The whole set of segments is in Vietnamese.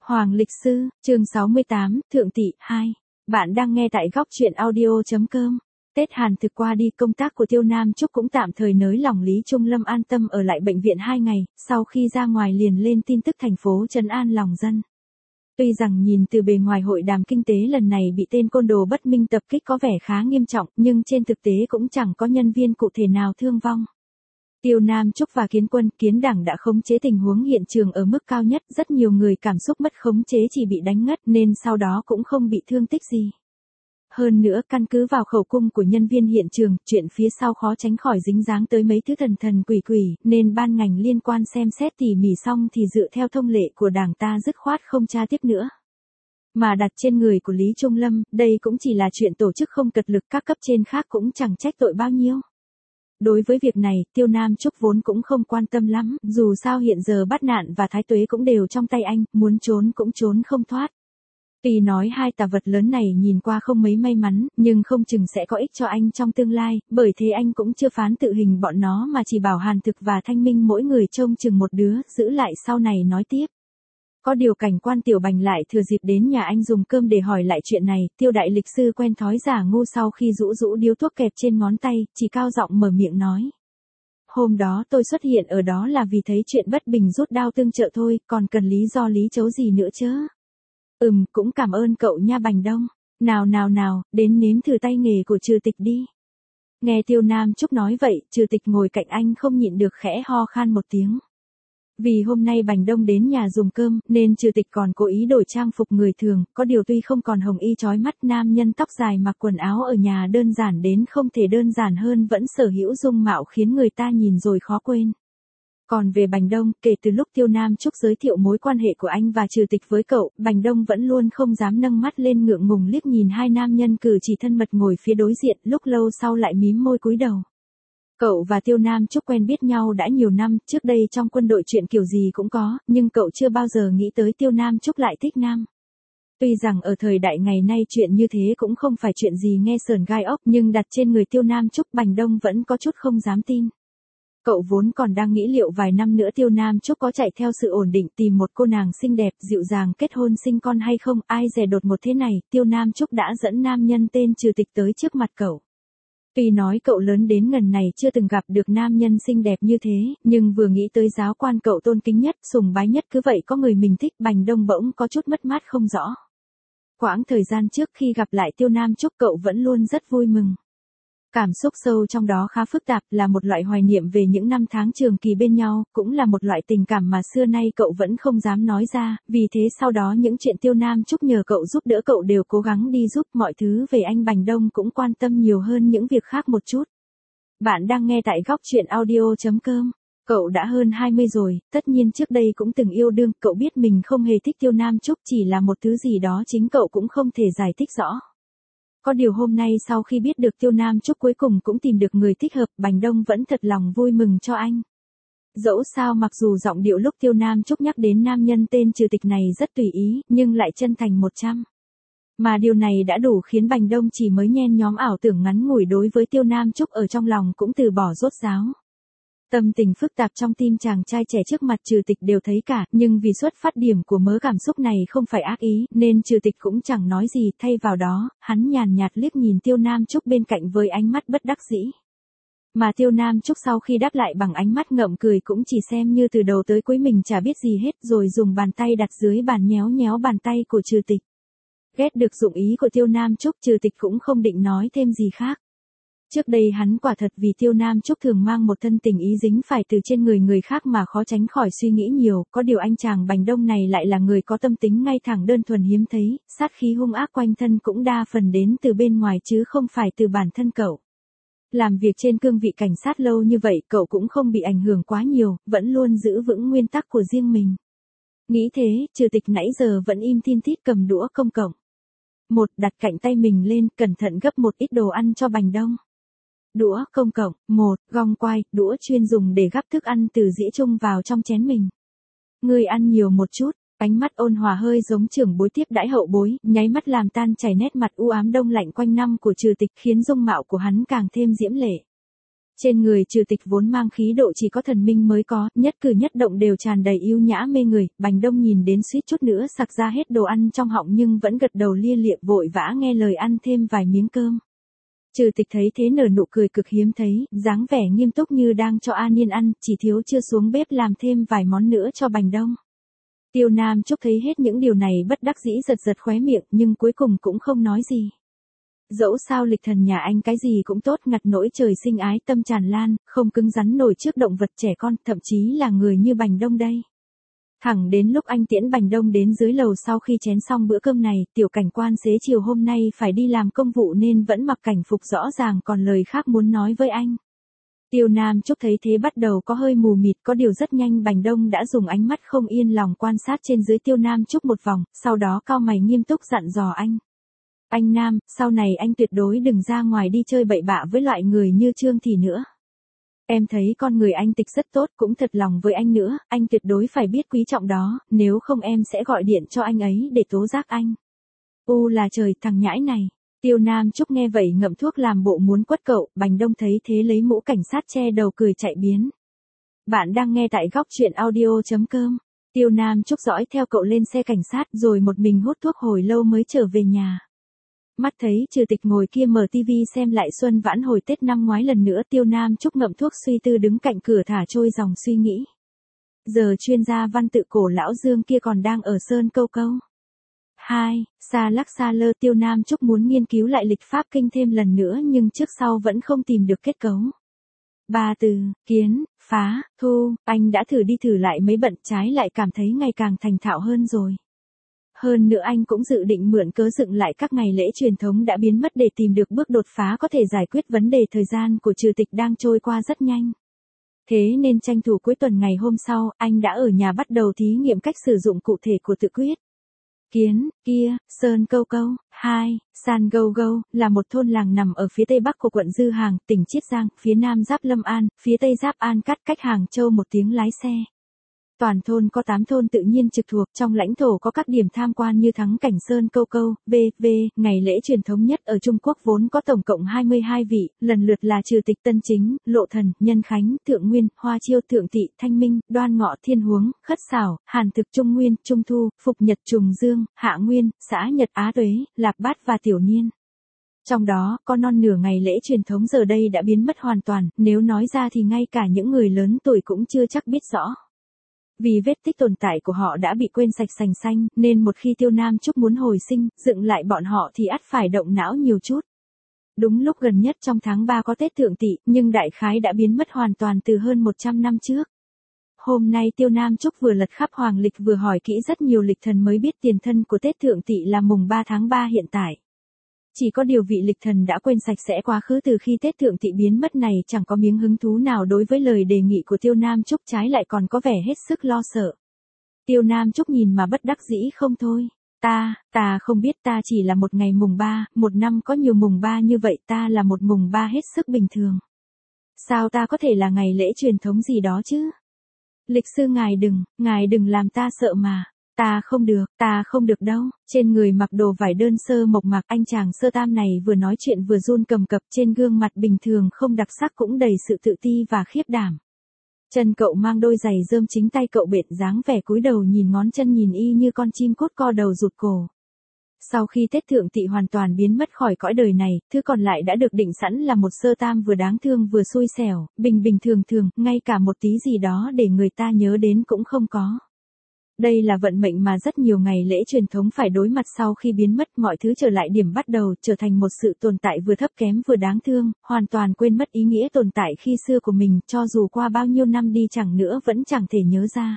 Hoàng Lịch Sư, chương 68, Thượng Tỵ 2. Bạn đang nghe tại góc truyện audio.com. Tết Hàn thực qua đi, công tác của Tiêu Nam Trúc cũng tạm thời nới lỏng, Lý Trung Lâm an tâm ở lại bệnh viện 2 ngày, sau khi ra ngoài liền lên tin tức thành phố trấn an lòng dân. Tuy rằng nhìn từ bề ngoài hội đàm kinh tế lần này bị tên côn đồ bất minh tập kích có vẻ khá nghiêm trọng, nhưng trên thực tế cũng chẳng có nhân viên cụ thể nào thương vong. Tiêu Nam Trúc và Kiến Quân, Kiến Đảng đã khống chế tình huống hiện trường ở mức cao nhất, rất nhiều người cảm xúc mất khống chế chỉ bị đánh ngất nên sau đó cũng không bị thương tích gì. Hơn nữa, căn cứ vào khẩu cung của nhân viên hiện trường, chuyện phía sau khó tránh khỏi dính dáng tới mấy thứ thần thần quỷ quỷ, nên ban ngành liên quan xem xét tỉ mỉ xong thì dựa theo thông lệ của Đảng ta dứt khoát không tra tiếp nữa. Mà đặt trên người của Lý Trung Lâm, đây cũng chỉ là chuyện tổ chức không cật lực, các cấp trên khác cũng chẳng trách tội bao nhiêu. Đối với việc này, Tiêu Nam Trúc vốn cũng không quan tâm lắm, dù sao hiện giờ Bát Nạn và Thái Tuế cũng đều trong tay anh, muốn trốn cũng trốn không thoát. Tuy nói hai tà vật lớn này nhìn qua không mấy may mắn, nhưng không chừng sẽ có ích cho anh trong tương lai, bởi thế anh cũng chưa phán tự hình bọn nó mà chỉ bảo Hàn Thực và Thanh Minh mỗi người trông chừng một đứa, giữ lại sau này nói tiếp. Có điều cảnh quan Tiểu Bành lại thừa dịp đến nhà anh dùng cơm để hỏi lại chuyện này, Tiêu đại lịch sư quen thói giả ngu sau khi rũ rũ điếu thuốc kẹp trên ngón tay, chỉ cao giọng mở miệng nói. Hôm đó tôi xuất hiện ở đó là vì thấy chuyện bất bình rút đao tương trợ thôi, còn cần lý do lý chấu gì nữa chứ? Cũng cảm ơn cậu nha Bành Đông. Nào, đến nếm thử tay nghề của Trừ Tịch đi. Nghe Tiêu Nam Trúc nói vậy, Trừ Tịch ngồi cạnh anh không nhịn được khẽ ho khan một tiếng. Vì hôm nay Bành Đông đến nhà dùng cơm, nên Trừ Tịch còn cố ý đổi trang phục người thường, có điều tuy không còn hồng y chói mắt, nam nhân tóc dài mặc quần áo ở nhà đơn giản đến không thể đơn giản hơn, vẫn sở hữu dung mạo khiến người ta nhìn rồi khó quên. Còn về Bành Đông, kể từ lúc Tiêu Nam Trúc giới thiệu mối quan hệ của anh và Trừ Tịch với cậu, Bành Đông vẫn luôn không dám nâng mắt lên, ngượng ngùng liếc nhìn hai nam nhân cử chỉ thân mật ngồi phía đối diện, lúc lâu sau lại mím môi cúi đầu. Cậu và Tiêu Nam Trúc quen biết nhau đã nhiều năm, trước đây trong quân đội chuyện kiểu gì cũng có, nhưng cậu chưa bao giờ nghĩ tới Tiêu Nam Trúc lại thích nam. Tuy rằng ở thời đại ngày nay chuyện như thế cũng không phải chuyện gì nghe sởn gai ốc, nhưng đặt trên người Tiêu Nam Trúc, Bành Đông vẫn có chút không dám tin. Cậu vốn còn đang nghĩ liệu vài năm nữa Tiêu Nam Trúc có chạy theo sự ổn định tìm một cô nàng xinh đẹp, dịu dàng kết hôn sinh con hay không, ai dè đột một thế này, Tiêu Nam Trúc đã dẫn nam nhân tên Trừ Tịch tới trước mặt cậu. Tuy nói cậu lớn đến ngần này chưa từng gặp được nam nhân xinh đẹp như thế, nhưng vừa nghĩ tới giáo quan cậu tôn kính nhất, sùng bái nhất cứ vậy có người mình thích, Bành Đông bỗng có chút mất mát không rõ. Quãng thời gian trước khi gặp lại Tiêu Nam Trúc cậu vẫn luôn rất vui mừng. Cảm xúc sâu trong đó khá phức tạp, là một loại hoài niệm về những năm tháng trường kỳ bên nhau, cũng là một loại tình cảm mà xưa nay cậu vẫn không dám nói ra, vì thế sau đó những chuyện Tiêu Nam Trúc nhờ cậu giúp đỡ cậu đều cố gắng đi giúp, mọi thứ về anh Bành Đông cũng quan tâm nhiều hơn những việc khác một chút. Bạn đang nghe tại góc truyện audio.com. Cậu đã hơn 20 rồi, tất nhiên trước đây cũng từng yêu đương, cậu biết mình không hề thích Tiêu Nam Trúc, chỉ là một thứ gì đó chính cậu cũng không thể giải thích rõ. Có điều hôm nay sau khi biết được Tiêu Nam Trúc cuối cùng cũng tìm được người thích hợp, Bành Đông vẫn thật lòng vui mừng cho anh. Dẫu sao mặc dù giọng điệu lúc Tiêu Nam Trúc nhắc đến nam nhân tên Trừ Tịch này rất tùy ý, nhưng lại chân thành 100. Mà điều này đã đủ khiến Bành Đông chỉ mới nhen nhóm ảo tưởng ngắn ngủi đối với Tiêu Nam Trúc ở trong lòng cũng từ bỏ rốt ráo. Tâm tình phức tạp trong tim chàng trai trẻ trước mặt Trừ Tịch đều thấy cả, nhưng vì xuất phát điểm của mớ cảm xúc này không phải ác ý, nên Trừ Tịch cũng chẳng nói gì, thay vào đó, hắn nhàn nhạt liếc nhìn Tiêu Nam Trúc bên cạnh với ánh mắt bất đắc dĩ. Mà Tiêu Nam Trúc sau khi đáp lại bằng ánh mắt ngậm cười cũng chỉ xem như từ đầu tới cuối mình chả biết gì hết, rồi dùng bàn tay đặt dưới bàn nhéo nhéo bàn tay của Trừ Tịch. Ghét được dụng ý của Tiêu Nam Trúc, Trừ Tịch cũng không định nói thêm gì khác. Trước đây hắn quả thật vì Tiêu Nam Trúc thường mang một thân tình ý dính phải từ trên người khác mà khó tránh khỏi suy nghĩ nhiều, có điều anh chàng Bành Đông này lại là người có tâm tính ngay thẳng đơn thuần hiếm thấy, sát khí hung ác quanh thân cũng đa phần đến từ bên ngoài chứ không phải từ bản thân cậu. Làm việc trên cương vị cảnh sát lâu như vậy cậu cũng không bị ảnh hưởng quá nhiều, vẫn luôn giữ vững nguyên tắc của riêng mình. Nghĩ thế, Trừ Tịch nãy giờ vẫn im thin thít cầm đũa công cộng. Đặt cạnh tay mình lên, cẩn thận gấp một ít đồ ăn cho Bành Đông. Đũa công cộng, gong quai, đũa chuyên dùng để gắp thức ăn từ dĩa chung vào trong chén mình. Ngươi ăn nhiều một chút, ánh mắt ôn hòa hơi giống trưởng bối tiếp đãi hậu bối, nháy mắt làm tan chảy nét mặt u ám đông lạnh quanh năm của Trừ Tịch khiến dung mạo của hắn càng thêm diễm lệ. Trên người Trừ Tịch vốn mang khí độ chỉ có thần minh mới có, nhất cử nhất động đều tràn đầy yêu nhã mê người, Bành Đông nhìn đến suýt chút nữa sặc ra hết đồ ăn trong họng nhưng vẫn gật đầu lia lịa vội vã nghe lời ăn thêm vài miếng cơm. Trừ Tịch thấy thế nở nụ cười cực hiếm thấy, dáng vẻ nghiêm túc như đang cho A Niên ăn, chỉ thiếu chưa xuống bếp làm thêm vài món nữa cho Bành Đông. Tiêu Nam Trúc thấy hết những điều này bất đắc dĩ giật giật khóe miệng nhưng cuối cùng cũng không nói gì. Dẫu sao lịch thần nhà anh cái gì cũng tốt, ngặt nỗi trời sinh ái tâm tràn lan, không cứng rắn nổi trước động vật trẻ con, thậm chí là người như Bành Đông đây. Thẳng đến lúc anh tiễn Bành Đông đến dưới lầu sau khi chén xong bữa cơm này, tiểu cảnh quan xế chiều hôm nay phải đi làm công vụ nên vẫn mặc cảnh phục rõ ràng còn lời khác muốn nói với anh. Tiêu Nam Trúc thấy thế bắt đầu có hơi mù mịt, có điều rất nhanh Bành Đông đã dùng ánh mắt không yên lòng quan sát trên dưới Tiêu Nam Trúc một vòng, sau đó cau mày nghiêm túc dặn dò anh. Anh Nam, sau này anh tuyệt đối đừng ra ngoài đi chơi bậy bạ với loại người như Trương Thị nữa. Em thấy con người anh Tịch rất tốt, cũng thật lòng với anh nữa, anh tuyệt đối phải biết quý trọng đó, nếu không em sẽ gọi điện cho anh ấy để tố giác anh. U là trời, thằng nhãi này. Tiêu Nam Trúc nghe vậy ngậm thuốc làm bộ muốn quất cậu, Bành Đông thấy thế lấy mũ cảnh sát che đầu cười chạy biến. Bạn đang nghe tại góc truyện audio.com. Tiêu Nam Trúc dõi theo cậu lên xe cảnh sát rồi một mình hút thuốc hồi lâu mới trở về nhà. Mắt thấy Trừ Tịch ngồi kia mở tivi xem lại Xuân Vãn hồi Tết năm ngoái lần nữa, Tiêu Nam Trúc ngậm thuốc suy tư đứng cạnh cửa thả trôi dòng suy nghĩ. Giờ chuyên gia văn tự cổ lão Dương kia còn đang ở Sơn Câu Câu. 2. Xa lắc xa lơ, Tiêu Nam Trúc muốn nghiên cứu lại lịch pháp kinh thêm lần nữa nhưng trước sau vẫn không tìm được kết cấu. 3 từ, kiến, phá, thu, anh đã thử đi thử lại mấy bận trái lại cảm thấy ngày càng thành thạo hơn rồi. Hơn nữa anh cũng dự định mượn cớ dựng lại các ngày lễ truyền thống đã biến mất để tìm được bước đột phá có thể giải quyết vấn đề thời gian của Trừ Tịch đang trôi qua rất nhanh. Thế nên tranh thủ cuối tuần ngày hôm sau, anh đã ở nhà bắt đầu thí nghiệm cách sử dụng cụ thể của tự quyết. Kiến, kia, Sơn Câu Câu. 2. San Gâu Gâu, là một thôn làng nằm ở phía tây bắc của quận Dư Hàng, tỉnh Chiết Giang, phía nam giáp Lâm An, phía tây giáp An Cát, cách Hàng Châu một tiếng lái xe. Toàn thôn có 8 thôn tự nhiên trực thuộc, trong lãnh thổ có các điểm tham quan như Thắng Cảnh Sơn Câu Câu, v.v. Ngày lễ truyền thống nhất ở Trung Quốc vốn có tổng cộng 22 vị, lần lượt là Trừ Tịch, Tân Chính, Lộ Thần, Nhân Khánh, Thượng Nguyên, Hoa Chiêu, Thượng Tỵ, Thanh Minh, Đoan Ngọ, Thiên Huống, Khất Xảo, Hàn Thực, Trung Nguyên, Trung Thu, Phục Nhật, Trùng Dương, Hạ Nguyên, Xã Nhật, Á Tuế, Lạp Bát và Tiểu Niên. Trong đó, có non nửa ngày lễ truyền thống giờ đây đã biến mất hoàn toàn, nếu nói ra thì ngay cả những người lớn tuổi cũng chưa chắc biết rõ. Vì vết tích tồn tại của họ đã bị quên sạch sành xanh, nên một khi Tiêu Nam Trúc muốn hồi sinh, dựng lại bọn họ thì ắt phải động não nhiều chút. Đúng lúc gần nhất trong tháng 3 có Tết Thượng Tỵ, nhưng đại khái đã biến mất hoàn toàn từ hơn 100 năm trước. Hôm nay Tiêu Nam Trúc vừa lật khắp hoàng lịch vừa hỏi kỹ rất nhiều lịch thần mới biết tiền thân của Tết Thượng Tỵ là mùng 3 tháng 3 hiện tại. Chỉ có điều vị lịch thần đã quên sạch sẽ quá khứ từ khi Tết Thượng Tỵ biến mất này chẳng có miếng hứng thú nào đối với lời đề nghị của Tiêu Nam Trúc, trái lại còn có vẻ hết sức lo sợ. Tiêu Nam Trúc nhìn mà bất đắc dĩ không thôi. Ta không biết, ta chỉ là một ngày mùng 3, một năm có nhiều mùng 3 như vậy, ta là một mùng 3 hết sức bình thường. Sao ta có thể là ngày lễ truyền thống gì đó chứ? Lịch sư ngài đừng làm ta sợ mà. Ta không được đâu. Trên người mặc đồ vải đơn sơ mộc mạc, anh chàng sơ tam này vừa nói chuyện vừa run cầm cập, trên gương mặt bình thường không đặc sắc cũng đầy sự tự ti và khiếp đảm. Chân cậu mang đôi giày rơm, chính tay cậu bện, dáng vẻ cúi đầu nhìn ngón chân nhìn y như con chim cút co đầu rụt cổ. Sau khi Tết Thượng Tỵ hoàn toàn biến mất khỏi cõi đời này, thứ còn lại đã được định sẵn là một sơ tam vừa đáng thương vừa xui xẻo, bình thường, ngay cả một tí gì đó để người ta nhớ đến cũng không có. Đây là vận mệnh mà rất nhiều ngày lễ truyền thống phải đối mặt sau khi biến mất, mọi thứ trở lại điểm bắt đầu, trở thành một sự tồn tại vừa thấp kém vừa đáng thương, hoàn toàn quên mất ý nghĩa tồn tại khi xưa của mình, cho dù qua bao nhiêu năm đi chẳng nữa vẫn chẳng thể nhớ ra.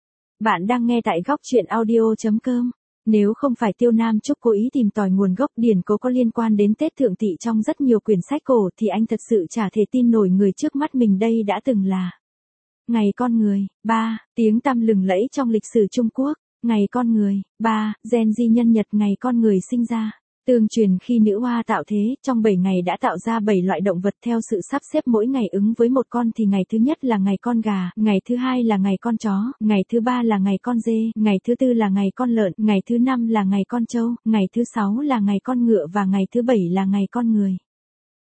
Bạn đang nghe tại góc truyện audio.com. Nếu không phải Tiêu Nam Trúc cố ý tìm tòi nguồn gốc điển cố có liên quan đến Tết Thượng Tỵ trong rất nhiều quyển sách cổ thì anh thật sự chả thể tin nổi người trước mắt mình đây đã từng là ngày con người. 3. Tiếng tăm lừng lẫy trong lịch sử Trung Quốc. Ngày con người. 3. Gen di nhân nhật ngày con người sinh ra. Tương truyền khi nữ hoa tạo thế, trong 7 ngày đã tạo ra 7 loại động vật theo sự sắp xếp mỗi ngày ứng với một con, thì ngày thứ nhất là ngày con gà, ngày thứ hai là ngày con chó, ngày thứ ba là ngày con dê, ngày thứ tư là ngày con lợn, ngày thứ năm là ngày con trâu, ngày thứ 6 là ngày con ngựa và ngày thứ 7 là ngày con người.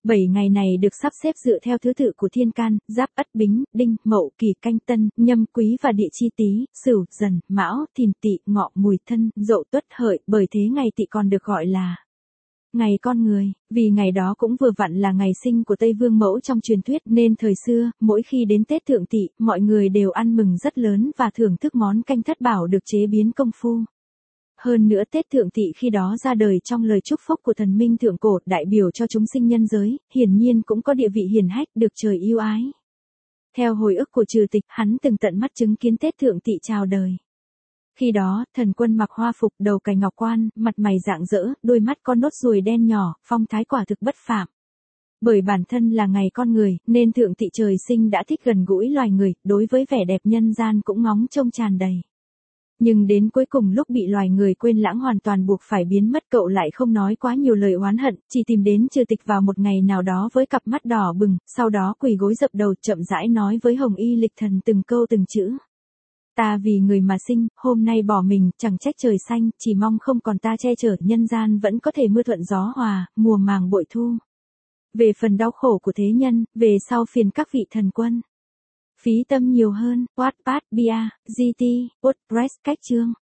7 ngày này được sắp xếp dựa theo thứ tự của thiên can, Giáp, Ất, Bính, Đinh, Mậu, Kỷ, Canh, Tân, Nhâm, Quý và địa chi Tý, Sửu, Dần, Mão, Thìn, Tỵ, Ngọ, Mùi, Thân, Dậu, Tuất, Hợi, bởi thế ngày Tỵ còn được gọi là ngày con người, vì ngày đó cũng vừa vặn là ngày sinh của Tây Vương Mẫu trong truyền thuyết nên thời xưa, mỗi khi đến Tết Thượng Tỵ, mọi người đều ăn mừng rất lớn và thưởng thức món canh thất bảo được chế biến công phu. Hơn nữa Tết Thượng Tỵ khi đó ra đời trong lời chúc phúc của thần minh thượng cổ đại biểu cho chúng sinh nhân giới, hiển nhiên cũng có địa vị hiển hách được trời yêu ái. Theo hồi ức của Trừ Tịch, hắn từng tận mắt chứng kiến Tết Thượng Tỵ chào đời. Khi đó, thần quân mặc hoa phục, đầu cài ngọc quan, mặt mày rạng rỡ, đôi mắt có nốt ruồi đen nhỏ, phong thái quả thực bất phàm. Bởi bản thân là ngày con người, nên Thượng Tỵ trời sinh đã thích gần gũi loài người, đối với vẻ đẹp nhân gian cũng ngóng trông tràn đầy. Nhưng đến cuối cùng lúc bị loài người quên lãng hoàn toàn buộc phải biến mất, cậu lại không nói quá nhiều lời oán hận, chỉ tìm đến Trừ Tịch vào một ngày nào đó với cặp mắt đỏ bừng, sau đó quỳ gối dập đầu chậm rãi nói với Hồng Y Lịch Thần từng câu từng chữ. Ta vì người mà sinh, hôm nay bỏ mình, chẳng trách trời xanh, chỉ mong không còn ta che chở, nhân gian vẫn có thể mưa thuận gió hòa, mùa màng bội thu. Về phần đau khổ của thế nhân, về sau phiền các vị thần quân. Phí tâm nhiều hơn, Wattpad, Bia, GT, WordPress, cách chương.